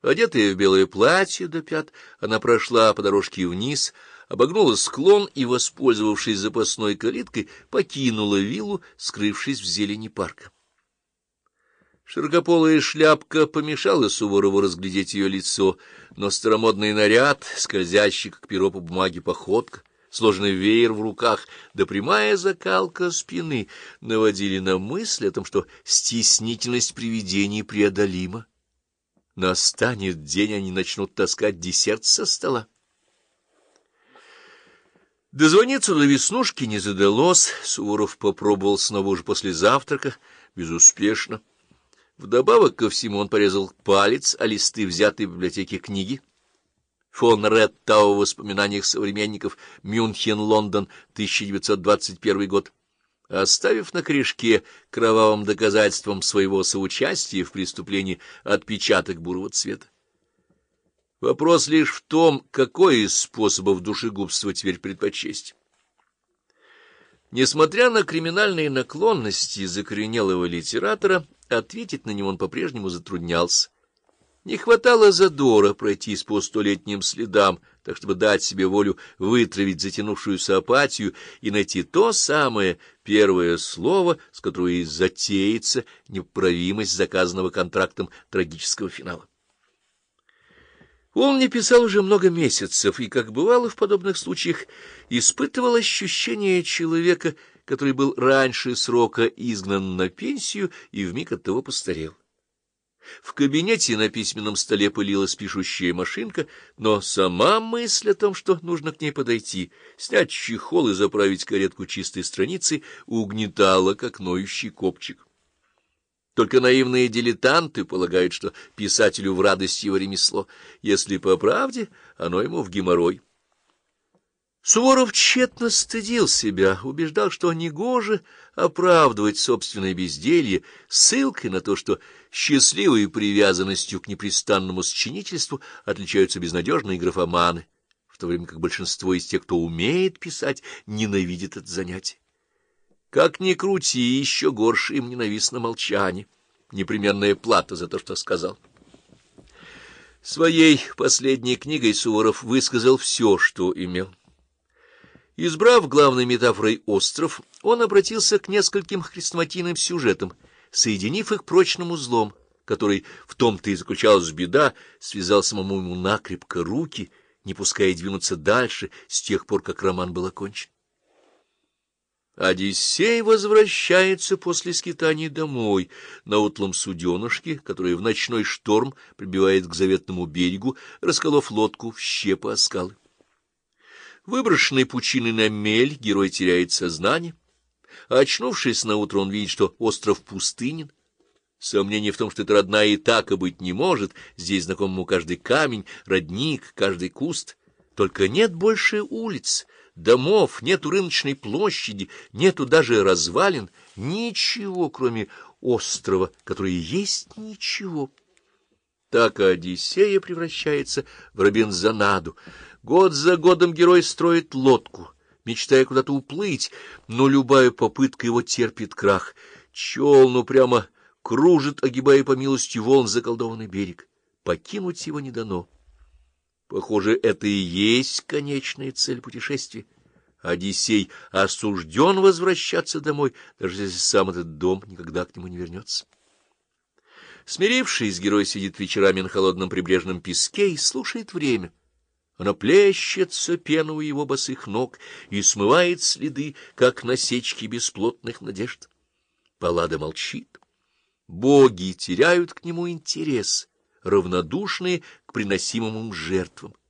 Одетая в белое платье до пят, она прошла по дорожке вниз, обогнула склон и, воспользовавшись запасной калиткой, покинула виллу, скрывшись в зелени парка. Широкополая шляпка помешала Суворову разглядеть ее лицо, но старомодный наряд, скользящий, как перо по бумаге походка, сложный веер в руках, да прямая закалка спины наводили на мысль о том, что стеснительность привидений преодолима. Настанет день, они начнут таскать десерт со стола. Дозвониться до Веснушки не задалось, Суворов попробовал снова уже после завтрака, безуспешно. Вдобавок ко всему он порезал палец о листы, взятой в библиотеке книги. Фон Реттау в воспоминаниях современников «Мюнхен-Лондон, 1921 год», оставив на корешке кровавым доказательством своего соучастия в преступлении отпечаток бурого цвета. Вопрос лишь в том, какой из способов душегубства теперь предпочесть. Несмотря на криминальные наклонности закоренелого литератора, ответить на него он по-прежнему затруднялся. Не хватало задора пройтись по столетним следам, так чтобы дать себе волю вытравить затянувшуюся апатию и найти то самое первое слово, с которого и затеется непоправимость заказанного контрактом трагического финала. Он не писал уже много месяцев и, как бывало в подобных случаях, испытывал ощущение человека, который был раньше срока изгнан на пенсию и вмиг оттого постарел. В кабинете на письменном столе пылилась пишущая машинка, но сама мысль о том, что нужно к ней подойти, снять чехол и заправить каретку чистой страницей, угнетала, как ноющий копчик. Только наивные дилетанты полагают, что писателю в радость его ремесло, если по правде оно ему в геморрой. Суворов тщетно стыдил себя, убеждал, что негоже оправдывать собственное безделье ссылкой на то, что счастливой привязанностью к непрестанному сочинительству отличаются безнадежные графоманы, в то время как большинство из тех, кто умеет писать, ненавидит это занятие. Как ни крути, еще горше им ненавистно молчание, непременная плата за то, что сказал. Своей последней книгой Суворов высказал все, что имел. Избрав главной метафорой остров, он обратился к нескольким хрестоматийным сюжетам, соединив их прочным узлом, который, в том-то и заключалась беда, связал самому ему накрепко руки, не пуская двинуться дальше с тех пор, как роман был окончен. Одиссей возвращается после скитаний домой на утлом суденышке, которое в ночной шторм прибивает к заветному берегу, расколов лодку в щепы о скалы. Выброшенный пучиной на мель, герой теряет сознание, а очнувшись наутро, он видит, что остров пустынен. Сомнение в том, что это родная и так и быть не может, здесь знаком ему каждый камень, родник, каждый куст. Только нет больше улиц, домов, нету рыночной площади, нету даже развалин, ничего, кроме острова, который есть ничего. Так Одиссея превращается в Робинзонаду. Год за годом герой строит лодку, мечтая куда-то уплыть, но любая попытка его терпит крах. Челн прямо кружит, огибая по милости волн заколдованный берег. Покинуть его не дано. Похоже, это и есть конечная цель путешествия. Одиссей осужден возвращаться домой, даже если сам этот дом никогда к нему не вернется. Смирившись, герой сидит вечерами на холодном прибрежном песке и слушает время. Оно плещется пену у его босых ног и смывает следы, как насечки бесплотных надежд. Паллада молчит. Боги теряют к нему интерес, равнодушные к приносимым им жертвам.